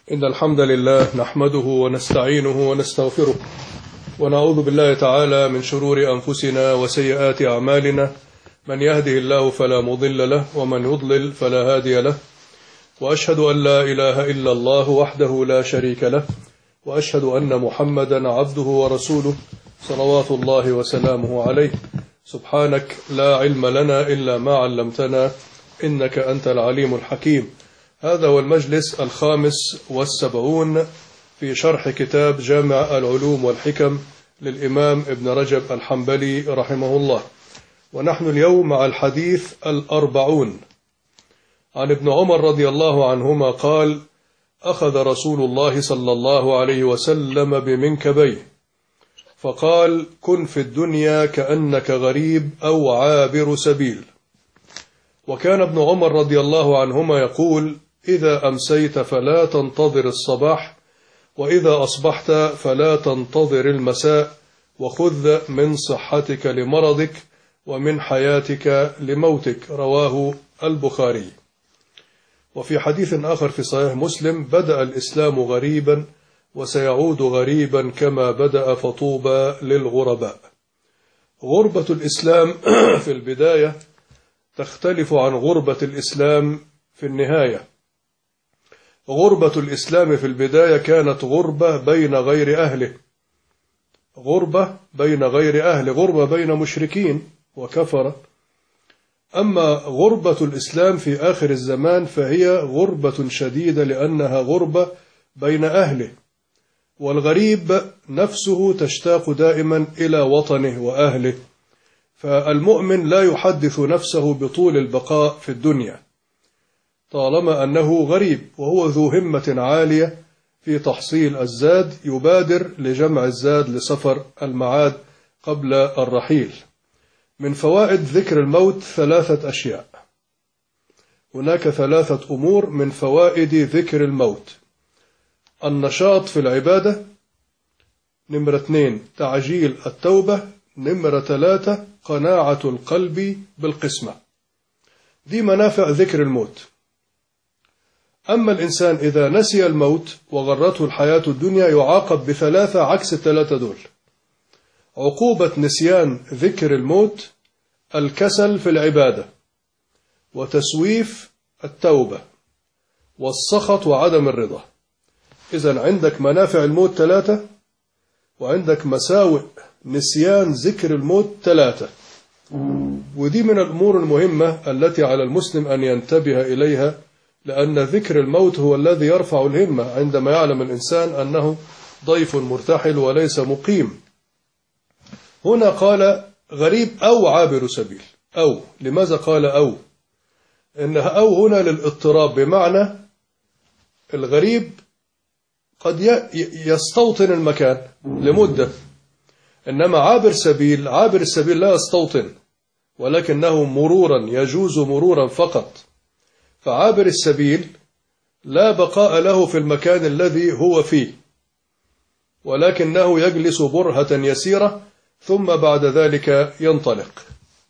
إن الحمد لله نحمده ونستعينه ونستغفره ونعوذ بالله تعالى من شرور أنفسنا وسيئات أعمالنا، من يهده الله فلا مضل له ومن يضلل فلا هادي له، وأشهد أن لا إله إلا الله وحده لا شريك له، وأشهد أن محمدا عبده ورسوله صلوات الله وسلامه عليه. سبحانك لا علم لنا إلا ما علمتنا إنك أنت العليم الحكيم. هذا هو المجلس 75 في شرح كتاب جامع العلوم والحكم للإمام ابن رجب الحنبلي رحمه الله، ونحن اليوم مع الحديث 40 عن ابن عمر رضي الله عنهما قال: أخذ رسول الله صلى الله عليه وسلم بمنكبيه فقال: كن في الدنيا كأنك غريب أو عابر سبيل. وكان ابن عمر رضي الله عنهما يقول: إذا أمسيت فلا تنتظر الصباح، وإذا أصبحت فلا تنتظر المساء، وخذ من صحتك لمرضك ومن حياتك لموتك. رواه البخاري. وفي حديث آخر في صحيح مسلم: بدأ الإسلام غريبا وسيعود غريبا كما بدأ فطوبى للغرباء. غربة الإسلام في البداية تختلف عن غربة الإسلام في النهاية. غربة الإسلام في البداية كانت غربة بين غير أهله، غربة بين مشركين وكفرة. أما غربة الإسلام في آخر الزمان فهي غربة شديدة، لأنها غربة بين أهله، والغريب نفسه تشتاق دائما إلى وطنه وأهله، فالمؤمن لا يحدث نفسه بطول البقاء في الدنيا طالما أنه غريب، وهو ذو همة عالية في تحصيل الزاد، يبادر لجمع الزاد لسفر المعاد قبل الرحيل. من فوائد ذكر الموت 3 أشياء. هناك 3 أمور من فوائد ذكر الموت: النشاط في العبادة، 2 تعجيل التوبة، 3 قناعة القلب بالقسمة. دي منافع ذكر الموت. أما الإنسان إذا نسي الموت وغرته الحياة الدنيا يعاقب ب3 عكس ال3 دول. عقوبة نسيان ذكر الموت: الكسل في العبادة، وتسويف التوبة، والسخط وعدم الرضا. إذن عندك منافع الموت 3، وعندك مساوئ نسيان ذكر الموت 3. ودي من الأمور المهمة التي على المسلم أن ينتبه إليها، لأن ذكر الموت هو الذي يرفع الهمة عندما يعلم الإنسان أنه ضيف مرتحل وليس مقيم. هنا قال غريب أو عابر سبيل. أو لماذا قال أو؟ إنها أو هنا للاضطراب، بمعنى الغريب قد يستوطن المكان لمدة، إنما عابر السبيل لا يستوطن، ولكنه مرورا يجوز مرورا فقط. فعابر السبيل لا بقاء له في المكان الذي هو فيه، ولكنه يجلس برهة يسيرة ثم بعد ذلك ينطلق.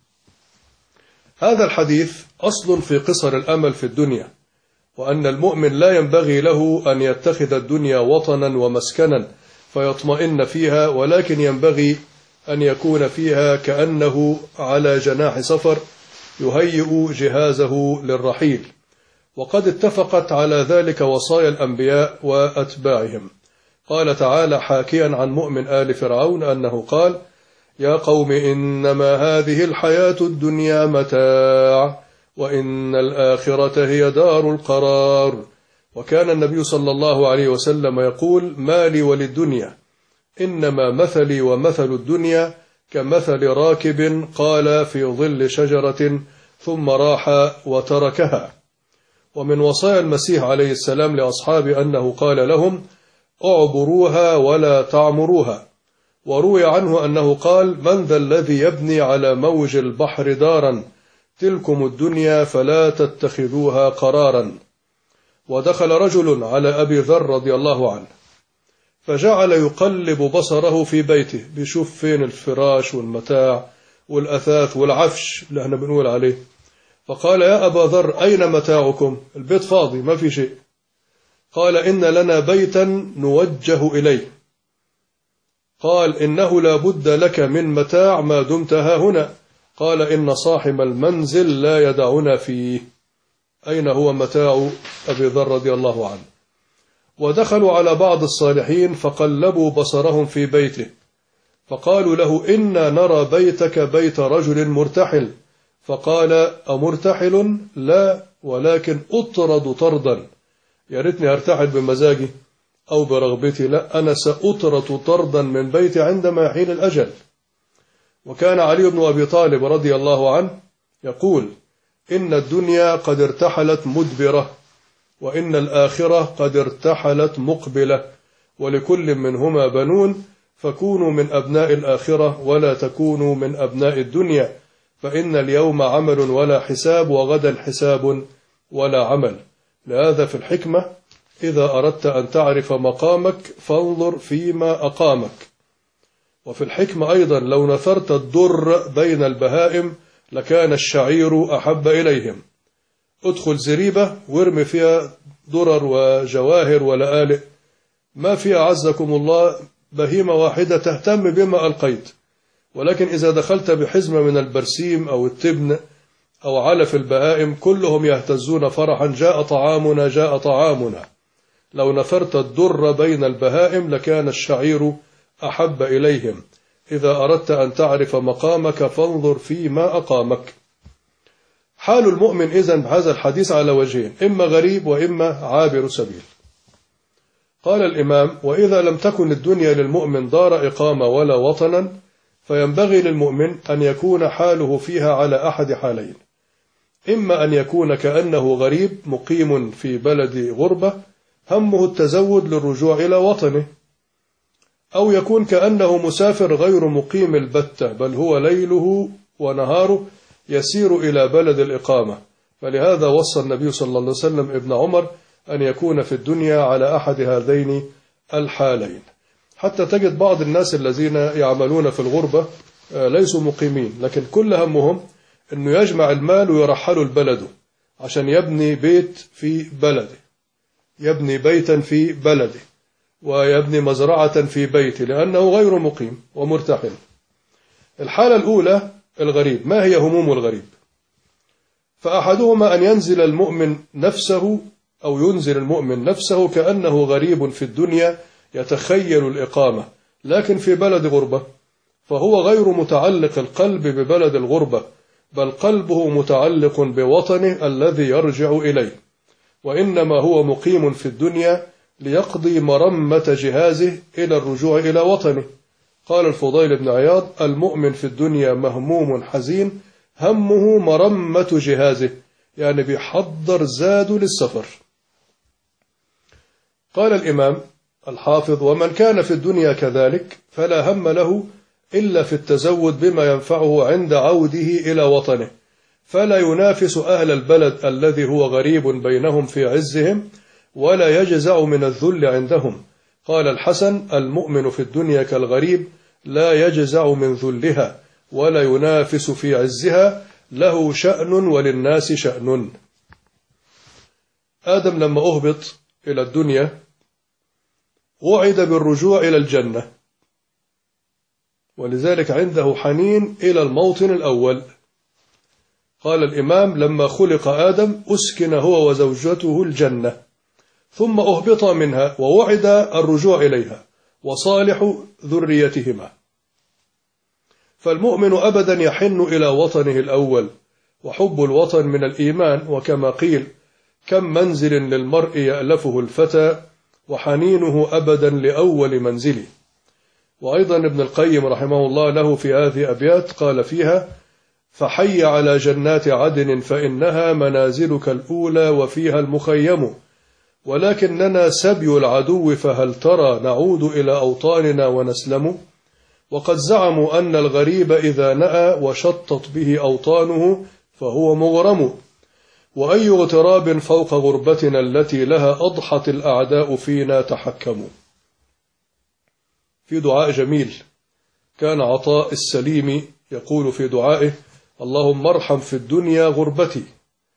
هذا الحديث أصل في قصر الأمل في الدنيا، وأن المؤمن لا ينبغي له أن يتخذ الدنيا وطنا ومسكنا فيطمئن فيها، ولكن ينبغي أن يكون فيها كأنه على جناح سفر يهيئ جهازه للرحيل. وقد اتفقت على ذلك وصايا الأنبياء وأتباعهم. قال تعالى حاكيا عن مؤمن آل فرعون أنه قال: يا قوم إنما هذه الحياة الدنيا متاع وإن الآخرة هي دار القرار. وكان النبي صلى الله عليه وسلم يقول: ما لي وللدنيا إنما مثلي ومثل الدنيا كمثل راكب قال في ظل شجرة ثم راح وتركها. ومن وصايا المسيح عليه السلام لأصحابه أنه قال لهم: اعبروها ولا تعمروها. وروي عنه أنه قال: من ذا الذي يبني على موج البحر دارا، تلكم الدنيا فلا تتخذوها قرارا. ودخل رجل على أبي ذر رضي الله عنه فجعل يقلب بصره في بيته، بيشوف فين الفراش والمتاع والأثاث والعفش اللي احنا بنقول عليه. فقال: يا أبا ذر أين متاعكم؟ البيت فاضي ما في شيء. قال إن لنا بيتا نوجه إليه. قال إنه لا بد لك من متاع ما دمت ها هنا. قال إن صاحب المنزل لا يدعنا فيه. أين هو متاع أبي ذر رضي الله عنه؟ ودخلوا على بعض الصالحين فقلبوا بصرهم في بيته، فقالوا له إنا نرى بيتك بيت رجل مرتحل. فقال أمرتحل؟ لا، ولكن أطرد طردا. يا ريتني أرتحل بمزاجي أو برغبتي، لا، أنا سأطرد طردا من بيتي عندما يحين الأجل. وكان علي بن أبي طالب رضي الله عنه يقول إن الدنيا قد ارتحلت مدبرة، وإن الآخرة قد ارتحلت مقبلة، ولكل منهما بنون، فكونوا من أبناء الآخرة ولا تكونوا من أبناء الدنيا، فإن اليوم عمل ولا حساب، وغدا حساب ولا عمل. لهذا في الحكمة إذا أردت أن تعرف مقامك فانظر فيما أقامك. وفي الحكمة أيضا لو نثرت الدر بين البهائم لكان الشعير أحب إليهم. ادخل زريبة وارمي فيها درر وجواهر ولآلئ، ما فيها عزكم الله بهيمة واحدة تهتم بما ألقيت. ولكن إذا دخلت بحزمة من البرسيم أو التبن أو علف البهائم كلهم يهتزون فرحا، جاء طعامنا جاء طعامنا. لو نثرت الدر بين البهائم لكان الشعير أحب إليهم. إذا أردت أن تعرف مقامك فانظر فيما أقامك. حال المؤمن إذن بهذا الحديث على وجهين، إما غريب وإما عابر سبيل. قال الإمام: وإذا لم تكن الدنيا للمؤمن دار إقامة ولا وطنا، فينبغي للمؤمن أن يكون حاله فيها على أحد حالين: إما أن يكون كأنه غريب مقيم في بلد غربة همه التزود للرجوع إلى وطنه، أو يكون كأنه مسافر غير مقيم البتة، بل هو ليله ونهاره يسير إلى بلد الإقامة. فلهذا وصى النبي صلى الله عليه وسلم ابن عمر أن يكون في الدنيا على أحد هذين الحالين. حتى تجد بعض الناس الذين يعملون في الغربة ليسوا مقيمين، لكن كل همهم أنه يجمع المال ويرحلوا البلد عشان يبني بيت في بلده، يبني بيتا في بلده، ويبني مزرعة في بيته، لأنه غير مقيم ومرتحل. الحالة الأولى الغريب. ما هي هموم الغريب؟ فأحدهما أن ينزل المؤمن نفسه أو ينزل المؤمن نفسه كأنه غريب في الدنيا يتخيل الإقامة، لكن في بلد غربة، فهو غير متعلق القلب ببلد الغربة، بل قلبه متعلق بوطنه الذي يرجع إليه، وإنما هو مقيم في الدنيا ليقضي مرمة جهازه إلى الرجوع إلى وطنه. قال الفضيل بن عياض: المؤمن في الدنيا مهموم حزين همه مرمة جهازه، يعني بيحضر زاده للسفر. قال الإمام الحافظ: ومن كان في الدنيا كذلك فلا هم له إلا في التزود بما ينفعه عند عوده إلى وطنه، فلا ينافس أهل البلد الذي هو غريب بينهم في عزهم، ولا يجزع من الذل عندهم. قال الحسن: المؤمن في الدنيا كالغريب لا يجزع من ذلها ولا ينافس في عزها، له شأن وللناس شأن. آدم لما أهبط إلى الدنيا وعد بالرجوع إلى الجنة، ولذلك عنده حنين إلى الموطن الأول. قال الإمام: لما خلق آدم أسكن هو وزوجته الجنة، ثم أهبط منها ووعد الرجوع إليها وصالح ذريتهما. فالمؤمن أبدا يحن إلى وطنه الأول، وحب الوطن من الإيمان، وكما قيل: كم منزل للمرء يألفه الفتى وحنينه أبدا لأول منزله. وأيضا ابن القيم رحمه الله له في هذه أبيات قال فيها: فحي على جنات عدن فإنها منازلك الأولى وفيها المخيم، ولكننا سبي العدو فهل ترى نعود إلى أوطاننا ونسلم. وقد زعموا أن الغريب إذا نأى وشطت به أوطانه فهو مغرم، وأي اغتراب فوق غربتنا التي لها أضحت الأعداء فينا تحكموا. في دعاء جميل كان عطاء السليم يقول في دعائه: اللهم ارحم في الدنيا غربتي،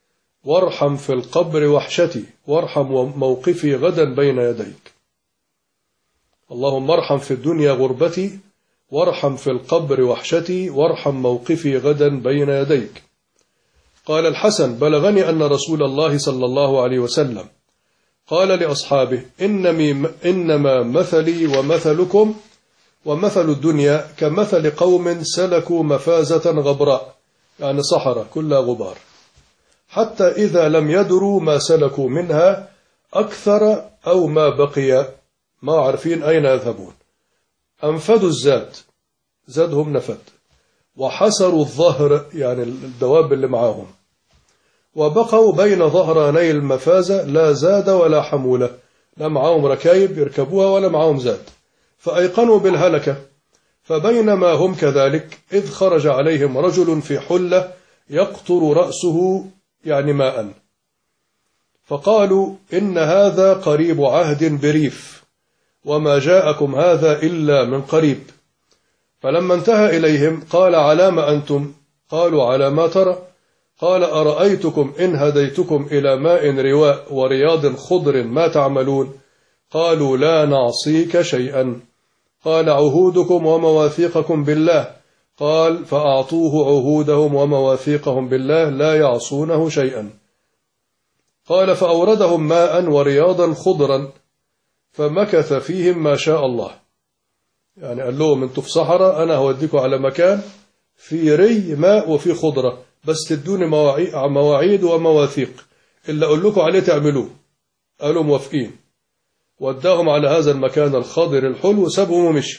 وارحم في القبر وحشتي وارحم موقفي غدا بين يديك. اللهم ارحم في الدنيا غربتي وارحم في القبر وحشتي وارحم موقفي غدا بين يديك. قال الحسن: بلغني أن رسول الله صلى الله عليه وسلم قال لأصحابه: إنما مثلي ومثلكم ومثل الدنيا كمثل قوم سلكوا مفازة غبراء، يعني صحراء كلها غبار، حتى إذا لم يدروا ما سلكوا منها أكثر أو ما بقي، ما عارفين أين يذهبون، أنفدوا الزاد، زادهم نفد، وحسروا الظهر، يعني الدواب اللي معاهم، وبقوا بين ظهراني المفازة لا زاد ولا حمولة، لا معاهم ركايب يركبوها ولا معاهم زاد، فأيقنوا بالهلكة. فبينما هم كذلك إذ خرج عليهم رجل في حلة يقطر رأسه، يعني ماء، فقالوا: إن هذا قريب عهد بريف، وما جاءكم هذا إلا من قريب. فلما انتهى إليهم قال: على ما أنتم؟ قالوا: على ما ترى؟ قال: أرأيتكم إن هديتكم إلى ماء رواء ورياض خضر ما تعملون؟ قالوا: لا نعصيك شيئا. قال: عهودكم ومواثيقكم بالله. قال: فأعطوه عهودهم ومواثيقهم بالله لا يعصونه شيئا. قال: فأوردهم ماء ورياضا خضرا فمكث فيهم ما شاء الله، يعني قال لهم: انتوا في صحراء، أنا هوديكم على مكان في ري ماء وفي خضرة، بس تدوني مواعيد ومواثيق، اللي أقول لكم عليه تعملوه. قالوا: موافقين. وداهم على هذا المكان الخضر الحلو، سابهم ومشي.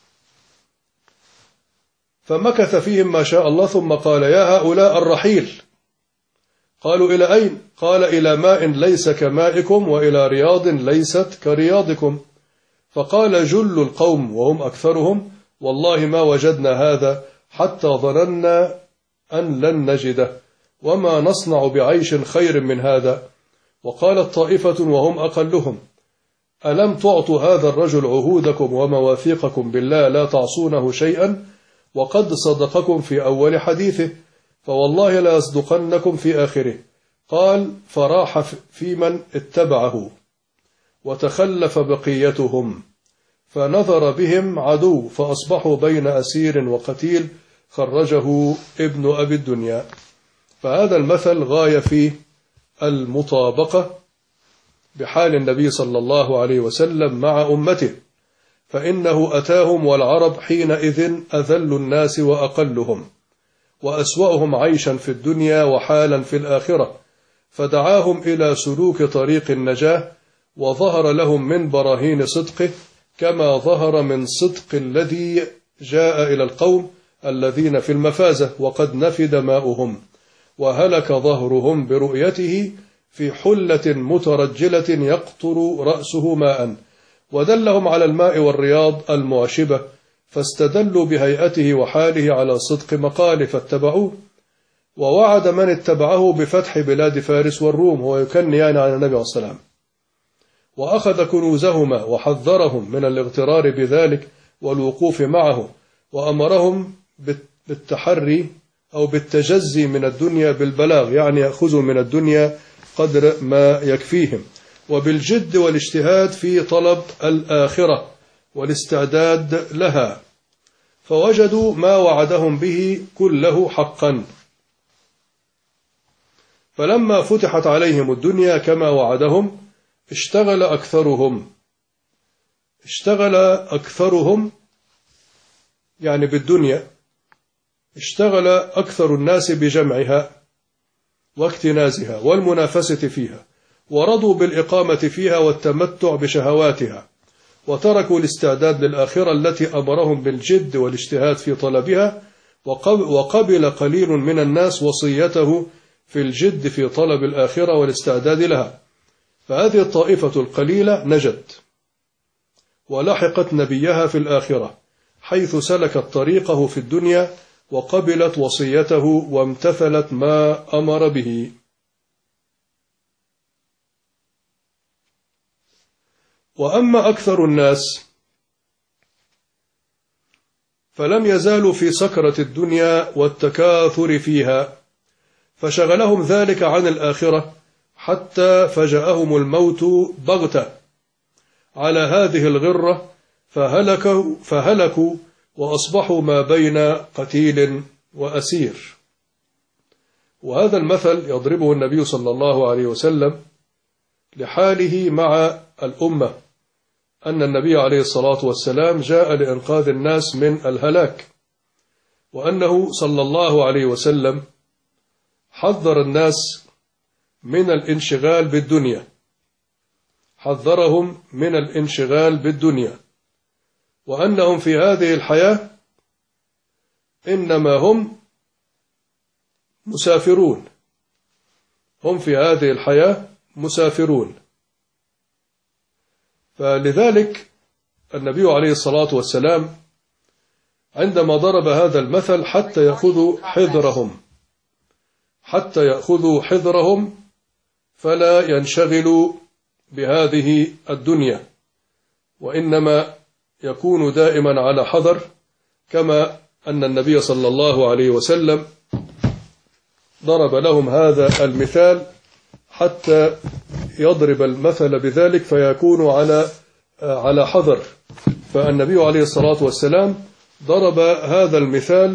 فمكث فيهم ما شاء الله، ثم قال: يا هؤلاء الرحيل. قالوا: إلى أين؟ قال: إلى ماء ليس كمائكم وإلى رياض ليست كرياضكم. فقال جل القوم وهم أكثرهم: والله ما وجدنا هذا حتى ظننا أن لن نجده، وما نصنع بعيش خير من هذا. وقالت طائفة وهم أقلهم: ألم تعطوا هذا الرجل عهودكم ومواثيقكم بالله لا تعصونه شيئا، وقد صدقكم في أول حديثه، فوالله لا يصدقنكم في آخره. قال: فراح في من اتبعه وتخلف بقيتهم، فنظر بهم عدو، فأصبحوا بين أسير وقتيل، خرجه ابن أبي الدنيا. فهذا المثل غاية في المطابقة بحال النبي صلى الله عليه وسلم مع أمته، فإنه أتاهم والعرب حينئذ أذل الناس وأقلهم وأسوأهم عيشا في الدنيا وحالا في الآخرة، فدعاهم إلى سلوك طريق النجاة، وظهر لهم من براهين صدقه كما ظهر من صدق الذي جاء إلى القوم الذين في المفازة وقد نفد ماؤهم وهلك ظهرهم برؤيته في حلة مترجلة يقطر رأسه ماء، ودلهم على الماء والرياض المعشبة، فاستدلوا بهيئته وحاله على صدق مقاله فاتبعوه. ووعد من اتبعه بفتح بلاد فارس والروم، هو يكنيان عن النبي عليه السلام، وأخذ كنوزهما وحذرهم من الاغترار بذلك والوقوف معه، وأمرهم بالتحري أو بالتجزي من الدنيا بالبلاغ، يعني يأخذوا من الدنيا قدر ما يكفيهم، وبالجد والاجتهاد في طلب الآخرة والاستعداد لها، فوجدوا ما وعدهم به كله حقا. فلما فتحت عليهم الدنيا كما وعدهم اشتغل أكثرهم يعني بالدنيا، اشتغل أكثر الناس بجمعها واكتنازها والمنافسة فيها، ورضوا بالإقامة فيها والتمتع بشهواتها، وتركوا الاستعداد للآخرة التي أمرهم بالجد والاجتهاد في طلبها، وقبل قليل من الناس وصيته في الجد في طلب الآخرة والاستعداد لها. فهذه الطائفة القليلة نجت ولحقت نبيها في الآخرة، حيث سلكت طريقه في الدنيا وقبلت وصيته وامتثلت ما أمر به. وأما أكثر الناس فلم يزالوا في سكرة الدنيا والتكاثر فيها، فشغلهم ذلك عن الآخرة حتى فجأهم الموت بغتة على هذه الغرة، فهلكوا وأصبحوا ما بين قتيل وأسير. وهذا المثل يضربه النبي صلى الله عليه وسلم لحاله مع الأمة، أن النبي عليه الصلاة والسلام جاء لإنقاذ الناس من الهلاك، وأنه صلى الله عليه وسلم حذر الناس من الانشغال بالدنيا، حذرهم من الانشغال بالدنيا، وأنهم في هذه الحياة إنما هم مسافرون، هم في هذه الحياة مسافرون. فلذلك النبي عليه الصلاة والسلام عندما ضرب هذا المثل حتى يأخذوا حذرهم فلا ينشغلوا بهذه الدنيا، وإنما يكون دائما على حذر، كما أن النبي صلى الله عليه وسلم ضرب لهم هذا المثال حتى يضرب المثل بذلك فيكون على حذر. فالنبي عليه الصلاة والسلام ضرب هذا المثال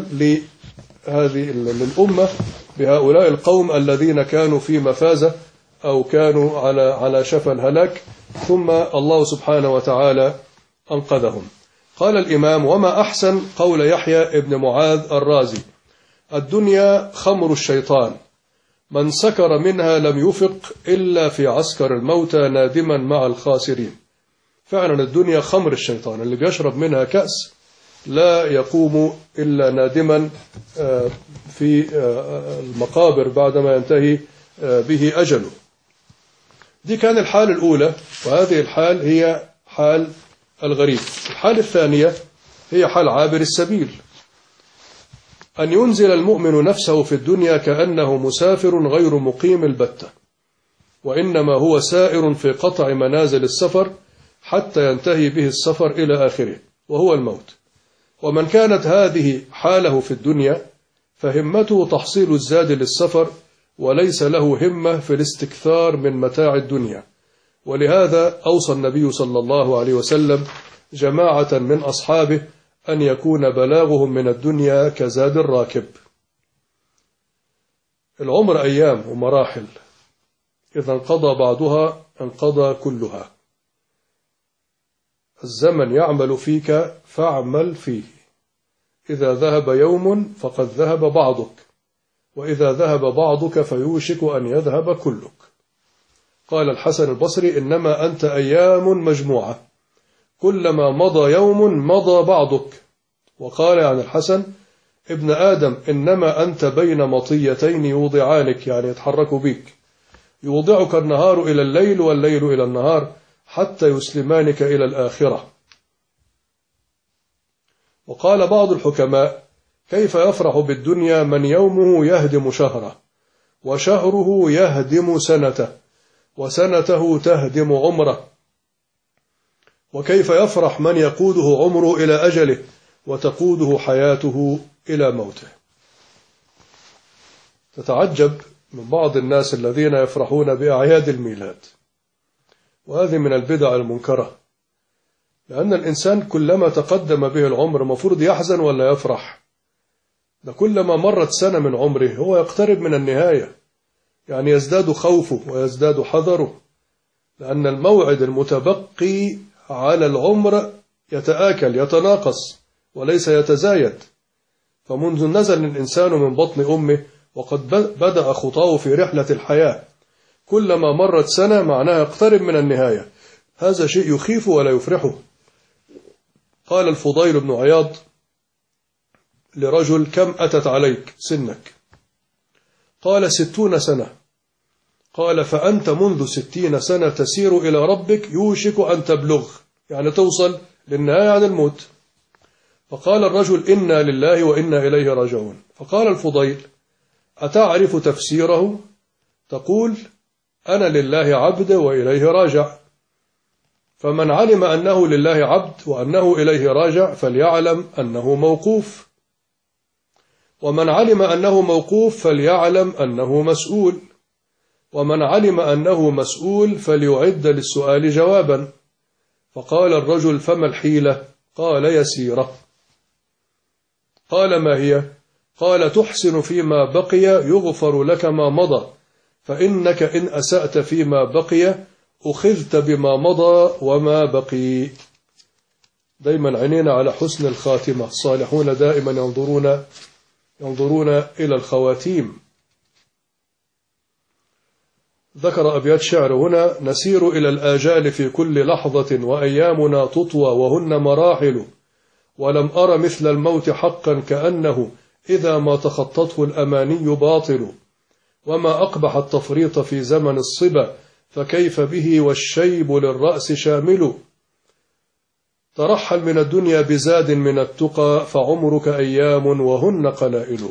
للأمة بهؤلاء القوم الذين كانوا في مفازة أو كانوا على شفا الهلاك، ثم الله سبحانه وتعالى أنقذهم. قال الإمام: وما أحسن قول يحيى ابن معاذ الرازي: الدنيا خمر الشيطان، من سكر منها لم يفق إلا في عسكر الموتى نادما مع الخاسرين. فعلا الدنيا خمر الشيطان، اللي بيشرب منها كأس لا يقوم إلا نادما في المقابر بعدما ينتهي به أجله. دي كان الحال الأولى، وهذه الحال هي حال الغريب. الحال الثانية هي حال عابر السبيل، أن ينزل المؤمن نفسه في الدنيا كأنه مسافر غير مقيم البتة، وإنما هو سائر في قطع منازل السفر حتى ينتهي به السفر إلى آخره وهو الموت. ومن كانت هذه حاله في الدنيا فهمته تحصيل الزاد للسفر، وليس له همة في الاستكثار من متاع الدنيا. ولهذا أوصى النبي صلى الله عليه وسلم جماعة من أصحابه أن يكون بلاغهم من الدنيا كزاد الراكب. العمر أيام ومراحل، إذا انقضى بعضها انقضى كلها. الزمن يعمل فيك فاعمل فيه، إذا ذهب يوم فقد ذهب بعضك، وإذا ذهب بعضك فيوشك أن يذهب كلك. قال الحسن البصري: إنما أنت أيام مجموعة، كلما مضى يوم مضى بعضك. وقال عن الحسن: ابن آدم إنما أنت بين مطيتين يوضعانك، يعني يتحرك بك، يوضعك النهار إلى الليل والليل إلى النهار حتى يسلمانك إلى الآخرة. وقال بعض الحكماء: كيف يفرح بالدنيا من يومه يهدم شهره، وشهره يهدم سنته، وسنته تهدم عمره؟ وكيف يفرح من يقوده عمره إلى أجله، وتقوده حياته إلى موته؟ تتعجب من بعض الناس الذين يفرحون بأعياد الميلاد، وهذه من البدع المنكرة، لأن الإنسان كلما تقدم به العمر مفروض يحزن ولا يفرح؟ ده كلما مرت سنة من عمره هو يقترب من النهاية، يعني يزداد خوفه ويزداد حذره، لأن الموعد المتبقي على العمر يتآكل يتناقص وليس يتزايد. فمنذ نزل الإنسان من بطن أمه وقد بدأ خطاه في رحلة الحياة، كلما مرت سنة معناها يقترب من النهاية. هذا شيء يخيف ولا يفرحه. قال الفضيل بن عياض لرجل: كم أتت عليك سنك؟ قال: 60 سنة. قال: فأنت منذ 60 سنة تسير إلى ربك، يوشك أن تبلغ، يعني توصل للنهاية عن الموت. فقال الرجل: إنا لله وإنا إليه راجعون. فقال الفضيل: أتعرف تفسيره؟ تقول: أنا لله عبد وإليه راجع. فمن علم أنه لله عبد وأنه إليه راجع فليعلم أنه موقوف. ومن علم أنه موقوف فليعلم أنه مسؤول، ومن علم أنه مسؤول فليعد للسؤال جوابا. فقال الرجل: فما الحيلة؟ قال: يسيرة. قال: ما هي؟ قال: تحسن فيما بقي يغفر لك ما مضى، فإنك إن أسأت فيما بقي أخذت بما مضى وما بقي. دايما عينينا على حسن الخاتمة، الصالحون دائما ينظرون إلى الخواتيم. ذكر أبيات شعر هنا: نسير إلى الآجال في كل لحظة وأيامنا تطوى وهن مراحل، ولم أر مثل الموت حقا كأنه إذا ما تخطته الأماني باطل، وما أقبح التفريط في زمن الصبا فكيف به والشيب للرأس شامل. ترحل من الدنيا بزاد من التقى فعمرك أيام وهن قلائل.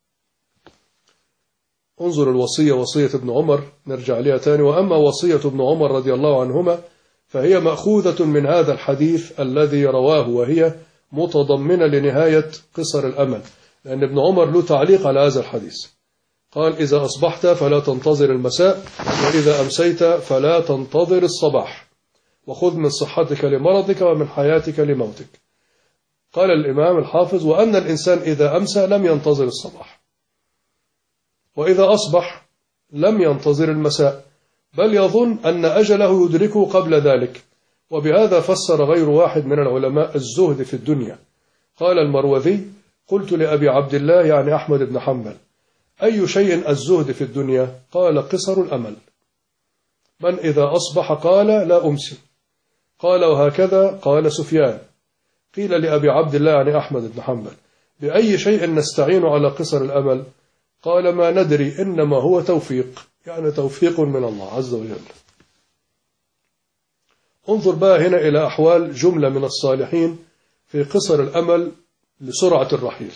انظر الوصية، وصية ابن عمر، نرجع لها تاني. وأما وصية ابن عمر رضي الله عنهما فهي مأخوذة من هذا الحديث الذي رواه، وهي متضمنة لنهاية قصر الأمل، لأن ابن عمر له تعليق على هذا الحديث. قال: إذا أصبحت فلا تنتظر المساء، وإذا أمسيت فلا تنتظر الصباح، وخذ من صحتك لمرضك ومن حياتك لموتك. قال الإمام الحافظ: وأن الإنسان إذا أمسى لم ينتظر الصباح، وإذا أصبح لم ينتظر المساء، بل يظن أن أجله يدركه قبل ذلك. وبهذا فسر غير واحد من العلماء الزهد في الدنيا. قال المروذي: قلت لأبي عبد الله يعني أحمد بن حنبل: أي شيء الزهد في الدنيا؟ قال: قصر الأمل. من إذا أصبح قال: لا أمسي. قال: وهكذا قال سفيان. قيل لأبي عبد الله يعني أحمد بن حنبل: بأي شيء نستعين على قصر الأمل؟ قال: ما ندري، إنما هو توفيق، يعني توفيق من الله عز وجل. انظر بقى هنا إلى أحوال جملة من الصالحين في قصر الأمل لسرعة الرحيل.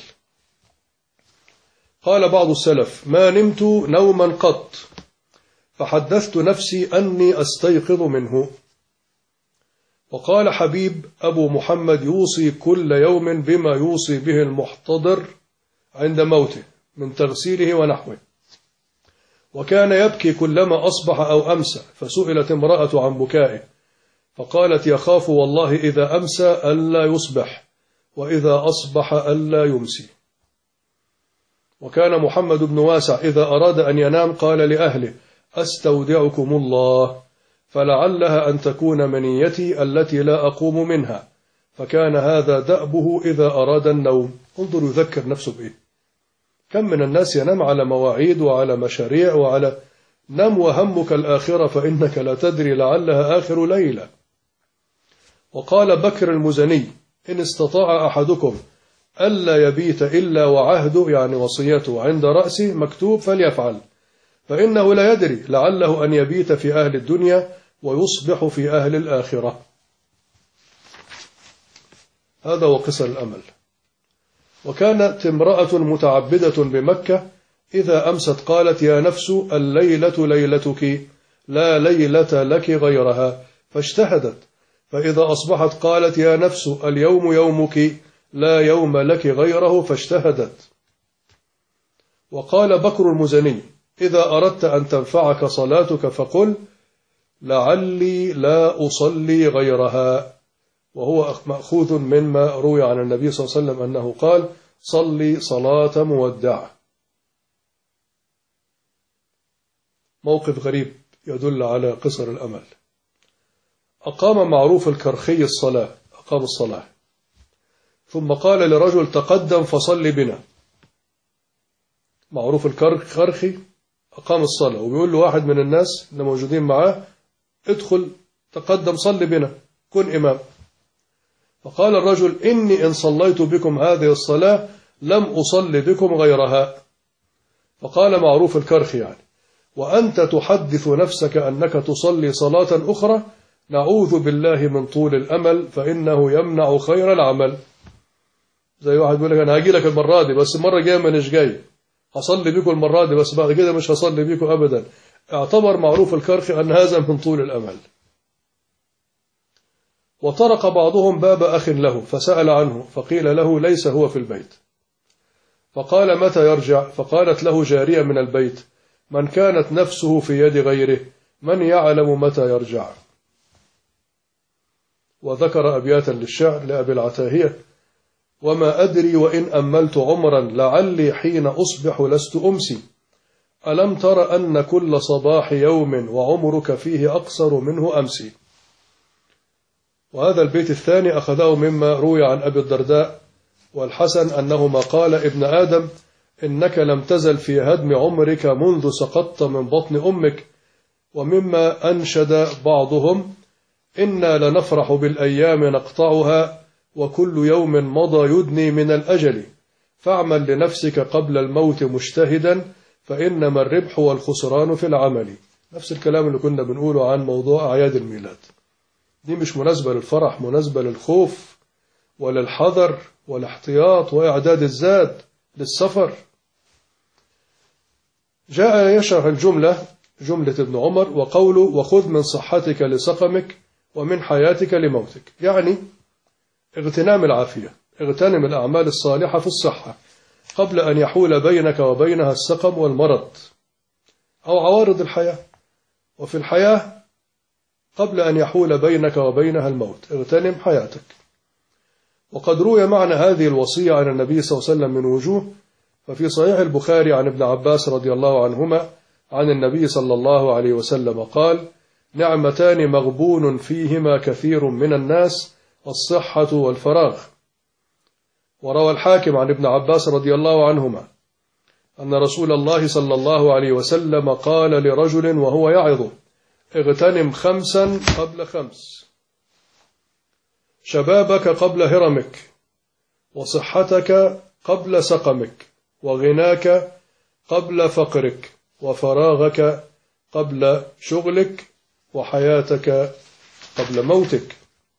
قال بعض السلف: ما نمت نوما قط فحدثت نفسي أني أستيقظ منه. وقال حبيب أبو محمد: يوصي كل يوم بما يوصي به المحتضر عند موته من تغسيله ونحوه. وكان يبكي كلما أصبح أو أمسى، فسئلت امرأة عن بكائه فقالت: يخاف والله إذا أمسى ألا يصبح، وإذا أصبح ألا يمسي. وكان محمد بن واسع إذا أراد أن ينام قال لأهله: أستودعكم الله، فلعلها أن تكون منيتي التي لا أقوم منها. فكان هذا دأبه إذا أراد النوم. انظر يذكر نفسه بإيه. كم من الناس ينام على مواعيد وعلى مشاريع وعلى نم وهمك الآخرة فإنك لا تدري لعلها آخر ليلة. وقال بكر المزني: إن استطاع أحدكم ألا يبيت إلا وعهده يعني وصيته عند رأسه مكتوب فليفعل، فإنه لا يدري لعله أن يبيت في أهل الدنيا ويصبح في أهل الآخرة. هذا هو قصر الأمل. وكانت امرأة متعبدة بمكة إذا أمست قالت: يا نفس الليلة ليلتك لا ليلة لك غيرها، فاجتهدت. فإذا أصبحت قالت: يا نفس اليوم يومك لا يوم لك غيره، فاجتهدت. وقال بكر المزني: إذا أردت أن تنفعك صلاتك فقل: لعلي لا أصلي غيرها. وهو مأخوذ مما روي عن النبي صلى الله عليه وسلم أنه قال: صلي صلاة مودع. موقف غريب يدل على قصر الأمل. أقام معروف الكرخي الصلاة، أقام الصلاة، ثم قال لرجل: تقدم فصلي بنا. معروف الكرخي أقام الصلاة، وبيقول له واحد من الناس اللي موجودين معاه: ادخل تقدم صلي بنا، كن إمام. فقال الرجل: إني إن صليت بكم هذه الصلاة لم أصلي بكم غيرها. فقال معروف الكرخي يعني: وأنت تحدث نفسك أنك تصلي صلاة أخرى؟ نعوذ بالله من طول الأمل، فإنه يمنع خير العمل. زي واحد يقول لك: أنا هاجي لك المرة دي، بس المرة الجاية مانيش جاي، هصلي بكم المرة دي بس بعد كده مش هصلي بكم أبدا. اعتبر معروف الكرخي أن هذا من طول الأمل. وطرق بعضهم باب أخ له فسأل عنه، فقيل له: ليس هو في البيت. فقال: متى يرجع؟ فقالت له جارية من البيت: من كانت نفسه في يد غيره، من يعلم متى يرجع؟ وذكر أبياتا للشعر لأبي العتاهية: وما أدري وإن أملت عمرا لعلي حين أصبح لست أمسي، ألم تر أن كل صباح يوم وعمرك فيه أقصر منه أمسي. وهذا البيت الثاني أخذه مما روي عن أبي الدرداء والحسن أنهما قال: ابن آدم، إنك لم تزل في هدم عمرك منذ سقطت من بطن أمك. ومما أنشد بعضهم: إنا لنفرح بالأيام نقطعها، وكل يوم مضى يدني من الأجل، فاعمل لنفسك قبل الموت مجتهدا، فإنما الربح والخسران في العمل. نفس الكلام اللي كنا بنقوله عن موضوع أعياد الميلاد. دي مش مناسبة للفرح، مناسبة للخوف وللحذر والاحتياط وإعداد الزاد للسفر. جاء يشرح الجملة، جملة ابن عمر، وقوله: وخذ من صحتك لسقمك ومن حياتك لموتك، يعني اغتنام العافية، اغتنم الأعمال الصالحة في الصحة قبل أن يحول بينك وبينها السقم والمرض أو عوارض الحياة، وفي الحياة قبل أن يحول بينك وبينها الموت، اغتنم حياتك. وقد روي معنى هذه الوصية عن النبي صلى الله عليه وسلم من وجوه، ففي صحيح البخاري عن ابن عباس رضي الله عنهما عن النبي صلى الله عليه وسلم قال: نعمتان مغبون فيهما كثير من الناس، الصحة والفراغ. وروى الحاكم عن ابن عباس رضي الله عنهما أن رسول الله صلى الله عليه وسلم قال لرجل وهو يعظه: اغتنم 5 قبل 5، شبابك قبل هرمك، وصحتك قبل سقمك، وغناك قبل فقرك، وفراغك قبل شغلك، وحياتك قبل موتك.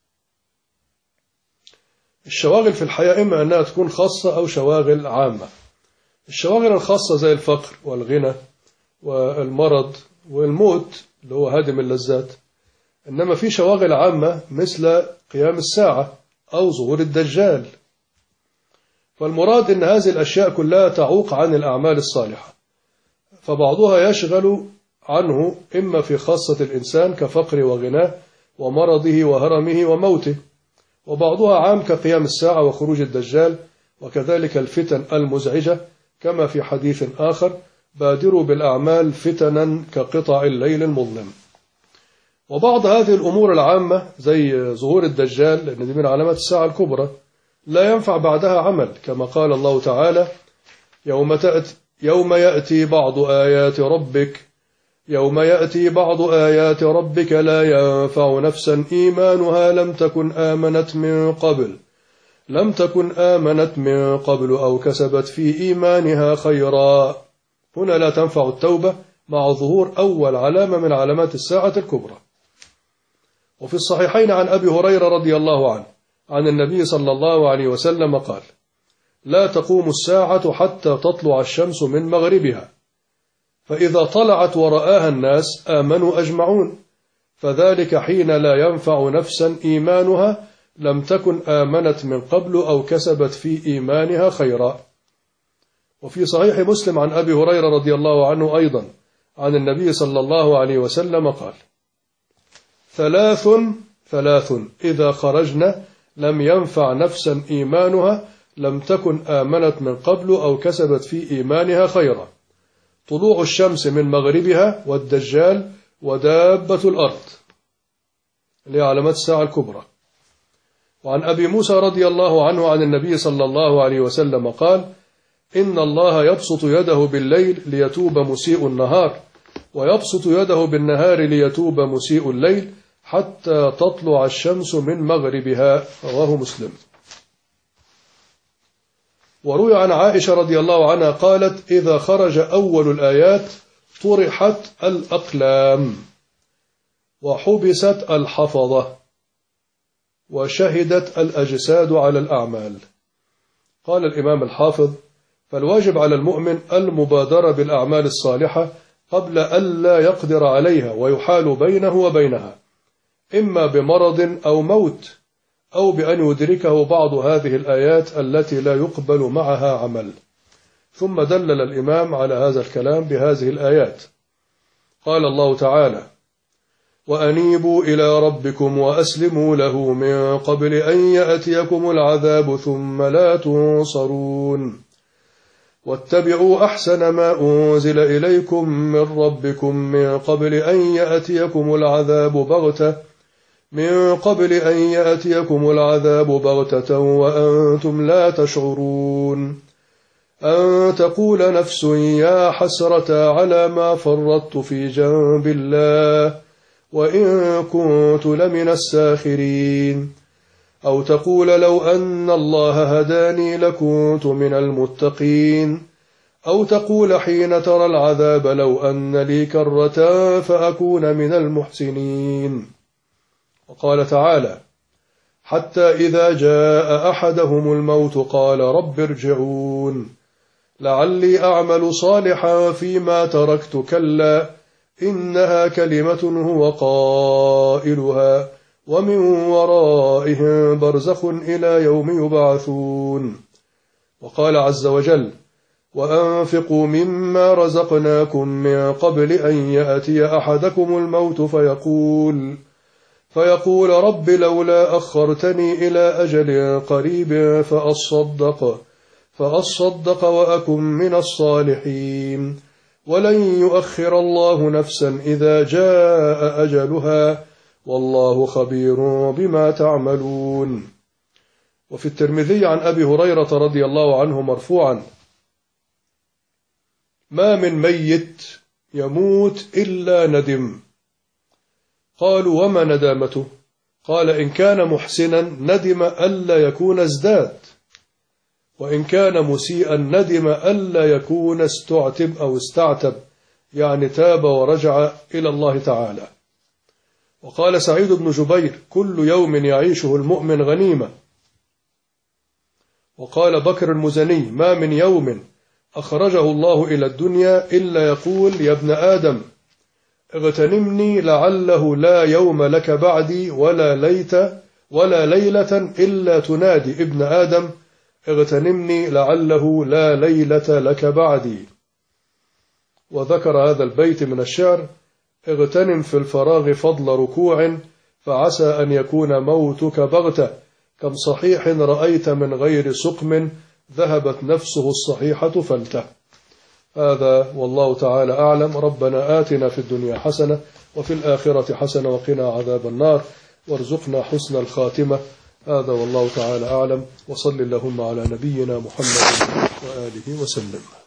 الشواغل في الحياة إما أنها تكون خاصة أو شواغل عامة. الشواغل الخاصة زي الفقر والغنى والمرض والموت اللي هو هادم اللذات. إنما في شواغل عامة مثل قيام الساعة أو ظهور الدجال. فالمراد إن هذه الأشياء كلها تعوق عن الأعمال الصالحة، فبعضها يشغل عنه إما في خاصة الإنسان كفقر وغناه ومرضه وهرمه وموته، وبعضها عام كقيام الساعة وخروج الدجال، وكذلك الفتن المزعجة كما في حديث آخر: بادروا بالأعمال فتنا كقطع الليل المظلم. وبعض هذه الأمور العامة زي ظهور الدجال، لأن دي من علامات الساعة الكبرى، لا ينفع بعدها عمل، كما قال الله تعالى: يوم يأتي بعض آيات ربك لا ينفع نفسا إيمانها لم تكن آمنت من قبل أو كسبت في إيمانها خيرا. هنا لا تنفع التوبة مع ظهور أول علامة من علامات الساعة الكبرى. وفي الصحيحين عن أبي هريرة رضي الله عنه عن النبي صلى الله عليه وسلم قال: لا تقوم الساعة حتى تطلع الشمس من مغربها، فإذا طلعت ورآها الناس آمنوا أجمعون، فذلك حين لا ينفع نفسا إيمانها لم تكن آمنت من قبل أو كسبت في إيمانها خيرا. وفي صحيح مسلم عن أبي هريرة رضي الله عنه أيضا عن النبي صلى الله عليه وسلم قال: ثلاث إذا خرجنا لم ينفع نفسا إيمانها لم تكن آمنت من قبل أو كسبت في إيمانها خيرا: طلوع الشمس من مغربها، والدجال، ودابة الأرض، اللي هي علامات الساعة الكبرى. وعن أبي موسى رضي الله عنه عن النبي صلى الله عليه وسلم قال: إن الله يبسط يده بالليل ليتوب مسيء النهار، ويبسط يده بالنهار ليتوب مسيء الليل، حتى تطلع الشمس من مغربها. رواه مسلم. وروي عن عائشة رضي الله عنها قالت: إذا خرج أول الآيات طرحت الأقلام وحبست الحفظة وشهدت الأجساد على الأعمال. قال الإمام الحافظ: فالواجب على المؤمن المبادرة بالأعمال الصالحة قبل ألا يقدر عليها ويحال بينه وبينها، إما بمرض أو موت، أو بأن يدركه بعض هذه الآيات التي لا يقبل معها عمل. ثم دلل الإمام على هذا الكلام بهذه الآيات. قال الله تعالى: وأنيبوا إلى ربكم وأسلموا له من قبل أن يأتيكم العذاب ثم لا تنصرون واتبعوا أحسن ما أنزل إليكم من ربكم من قبل أن يأتيكم العذاب بغتة وأنتم لا تشعرون أن تقول نفس يا حسرة على ما فرطت في جنب الله وإن كنت لمن الساخرين أو تقول لو أن الله هداني لكنت من المتقين أو تقول حين ترى العذاب لو أن لي كرة فأكون من المحسنين. وقال تعالى: حتى إذا جاء أحدهم الموت قال رب ارجعون لعلي أعمل صالحا فيما تركت كلا إنها كلمة هو قائلها ومن ورائهم برزخ إلى يوم يبعثون. وقال عز وجل: وأنفقوا مما رزقناكم من قبل أن يأتي أحدكم الموت فيقول رب لولا أخرتني إلى أجل قريب فأصدق وأكن من الصالحين ولن يؤخر الله نفسا إذا جاء أجلها والله خبير بما تعملون. وفي الترمذي عن أبي هريرة رضي الله عنه مرفوعا: ما من ميت يموت إلا ندم. قالوا: وما ندامته؟ قال: إن كان محسنا ندم ألا يكون ازداد، وإن كان مسيئا ندم ألا يكون استعتب أو استعتب، يعني تاب ورجع إلى الله تعالى. وقال سعيد بن جبير: كل يوم يعيشه المؤمن غنيمة. وقال بكر المزني: ما من يوم أخرجه الله إلى الدنيا إلا يقول يا ابن آدم اغتنمني لعله لا يوم لك بعدي ولا ليلة إلا تنادي ابن آدم اغتنمني لعله لا ليلة لك بعدي. وذكر هذا البيت من الشعر: اغتنم في الفراغ فضل ركوع فعسى أن يكون موتك بغتة كم صحيح رأيت من غير سقم ذهبت نفسه الصحيحة فلته. هذا والله تعالى أعلم. ربنا آتنا في الدنيا حسنة وفي الآخرة حسنة وقنا عذاب النار وارزقنا حسن الخاتمة. هذا والله تعالى أعلم. وصل اللهم على نبينا محمد وآله وسلم.